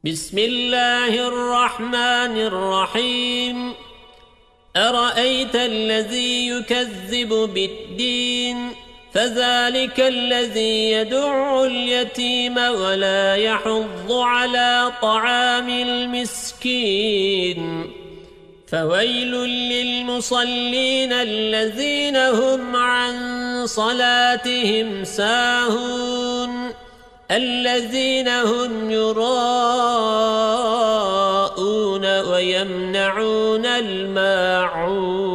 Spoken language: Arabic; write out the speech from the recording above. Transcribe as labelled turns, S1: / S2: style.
S1: بسم الله الرحمن الرحيم أرأيت الذي يكذب بالدين فذلك الذي يدع اليتيم ولا يحض على طعام المسكين فويل للمصلين الذين هم عن صلاتهم ساهون الذين هم يراءون ويمنعون الماعون